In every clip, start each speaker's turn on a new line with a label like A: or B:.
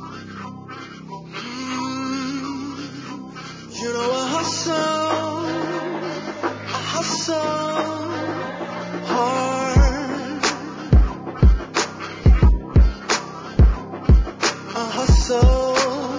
A: You know I hustle hard. I hustle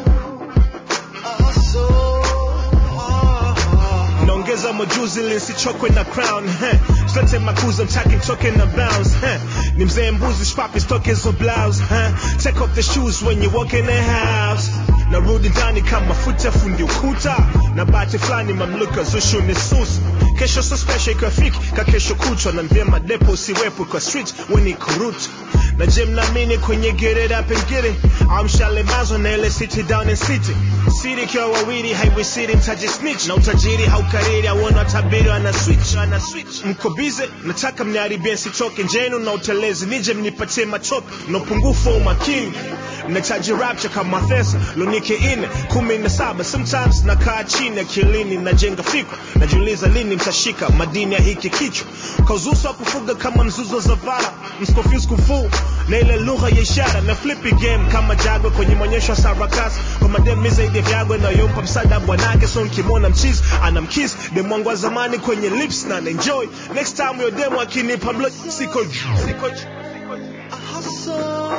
A: hard. Naongeza majuzi ili nisichokwe na crown. Silete makuza mtaki nitoke na bounce. Ni mzee mbuzi shpapi stoke zo blouse. Take off the shoes when you walk in the house. Narudi ndani kama futa fundi ukuta. Na bati flani mamluka zushu ni susu. Kesho so special kwa fiki ka kesho kutwa. Na vyema depo usiwepo kwa street weni kurutu. Na gym na mini kwenye get it up and get it. Amshale mazo na ile city down in city. City kwa wawili highway city mtaji snitch. Na utajiri haukariri awona tabiri ana switch. Mko bize nataka mniharibie sitoke njenu na utelezi nije mnipatie machope. Na upungufu wa umakini nahitaji rapture kama thesa lunike 17. Sometimes nakaa chini akilini najenga fikra. Najiuliza lini mtashika madini ya hiki kichwa. Kauzuso wa kufuga kama mzuzo za vara. Msconfuse kufu na ile lugha ya ishara. Na flippy game kama jagwe kwenye maonyesho ya sarakasi. Kwa mademi zaidi ya vyagwe na yompa msada bwanake. So nkimona mchizi anamkiss demu wa zamani kwenye lips na enjoy. Next time yo demu akinipa blood siko I hustle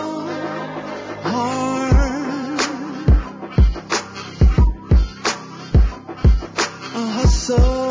A: hard. I hustle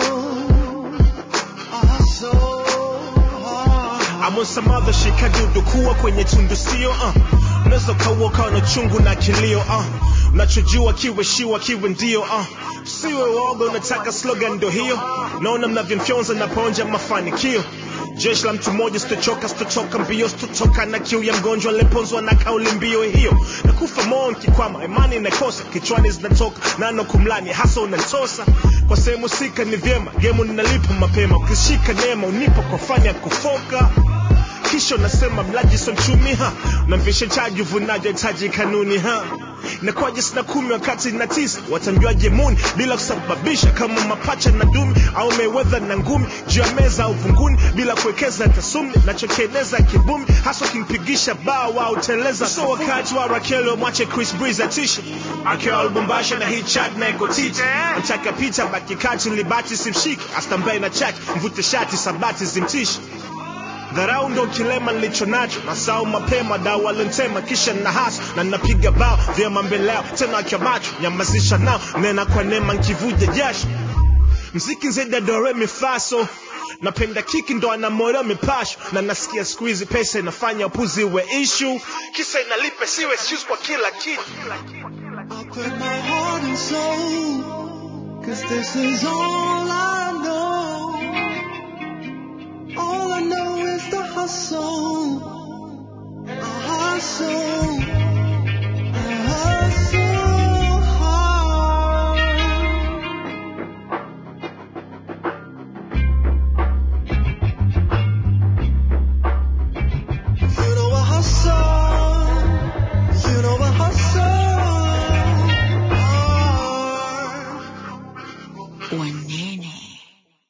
A: hard. I'm on some other shit kadudu kuwa kwenye tundu sio unaweza kauoka na chungu na kilio unachojua kiwe shiwa kiwe ndio siwe woga unataka slogan ndo hiyo. Naona mnavyomfyonza na ponja mafanikio. Jeshi la mtu mmoja sitochoka mbio sitotoka na kiu ya mgonjwa leponzwa na kauli mbio hiyo. Na kufa moyo kikwama imani inakosa kichwani zinatoka nano kumlani hasa unanitosa. Kwa sehemu sika ni vyema game ninalipa mapema. Ukishika neema unipa kwa fani ya kufoka. Kisho nasema mlaji so mchumi Namvisha chaji uvunaji itaji kanuni Na kwaje sina 10 wakati na 9. Watamjuaje muni bila kusababisha kama mapacha na dumi. Au Mayweather na ngumi juu ya meza au vunguni. Bila kuwekeza tasumni nachokieneza kibumi. Haso kimpigisha bao au teleza. So wakati wa Rakelo mwache Chris Breeze atisha. Akio albumbasha na hii chat na eko titi. Mtaka pita baki kati libati simshiki. Astambaye na chaki mvute shati sabati zimtishi. Dharau ndo kilema nilicho nacho. Nasau mapema dawa walentema kisha na hasa. Na napiga bao vyema mbeleo tena kia macho. Nyamazisha nao nena kwa nema nkivuja jasho. Mziki nzeda do re mi fa so. Napenda kiki ndo anamora mipasho. Na nasikia squeezy pesa inafanya upuzi we issue. Kisa inalipe siwe excuse kwa kila kitu. I put my heart and soul, cause this is all I